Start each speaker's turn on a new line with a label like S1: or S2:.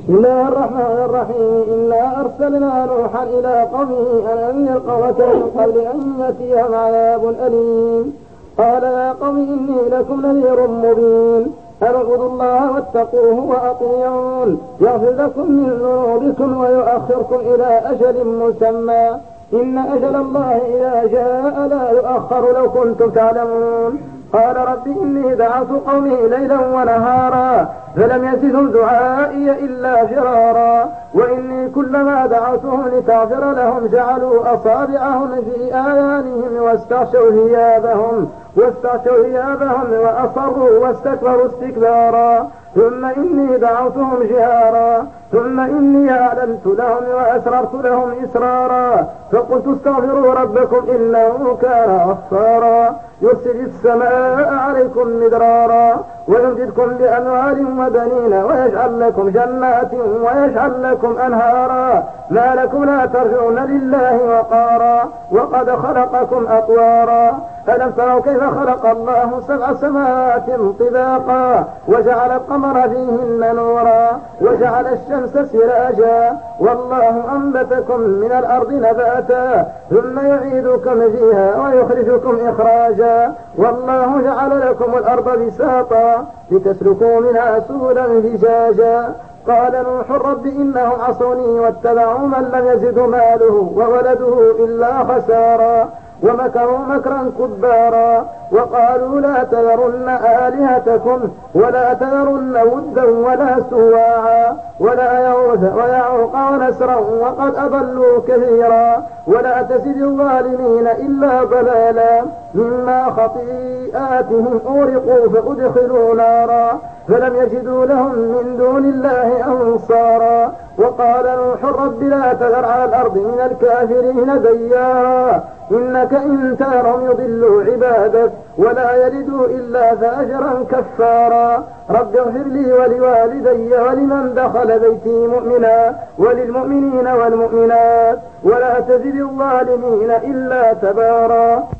S1: بسم الله الرحمن الرحيم. إنا أرسلنا نوحا إلى قومه أن أنذر قومك من قبل أن يأتيهم عذاب أليم. قال يا قوم إني لكم نذير مبين أن اعبدوا الله واتقوه وأطيعون يغفر لكم من ذنوبكم ويؤخركم إلى أجل مسمى إن أجل الله إذا جاء لا يؤخر لو كنتم تعلمون. قال رب إني دعوت قومي ليلا ونهارا فلم يزدهم دعائي إلا فرارا وإني كلما دعوتهم لتغفر لهم جعلوا أصابعهم في آذانهم واستغشوا ثيابهم وأصروا واستكبروا استكبارا ثم إني دعوتهم جهارا ثم إني أعلنت لهم وأسررت لهم إسرارا فقلت استغفروا ربكم إنه كان غفارا يرسل السماء عليكم مدرارا ويمددكم بأموال وبنين ويجعل لكم جنات ويجعل لكم أنهارا ما لكم لا ترجعون لله وقارا وقد خلقكم أطوارا ألم تروا كيف خلق الله 7 سماوات طباقا وجعل القمر فيهن نورا وجعل الشمس سراجا والله أنبتكم من الأرض نباتا ثم يعيدكم فيها ويخرجكم إخراجا والله جعل لكم الأرض بساطا لتسلكوا منها سبلا فجاجا. قال نوح رب إنهم عصوني واتبعوا من لم يزد ماله وولده إلا خسارا ومكروا مكرا كبارا وقالوا لا تذرن آلهتكم ولا تذرن ودا ولا سواعا ولا يغوث ويعوق ونسرا وقد أضلوا كثيرا ولا تزد الظالمين إلا ضلالا مما خطيئاتهم أغرقوا فأدخلوا نارا فلم يجدوا لهم من دون الله أنصارا. وقال نوح رب لا تذر على الأرض من الكافرين ديارا إنك إن تذرهم يضلوا عبادك ولا يلدوا إلا فاجرا كفارا. رب اغفر لي ولوالدي ولمن دخل بيتي مؤمنا وللمؤمنين والمؤمنات ولا تزد الظالمين إلا تبارا.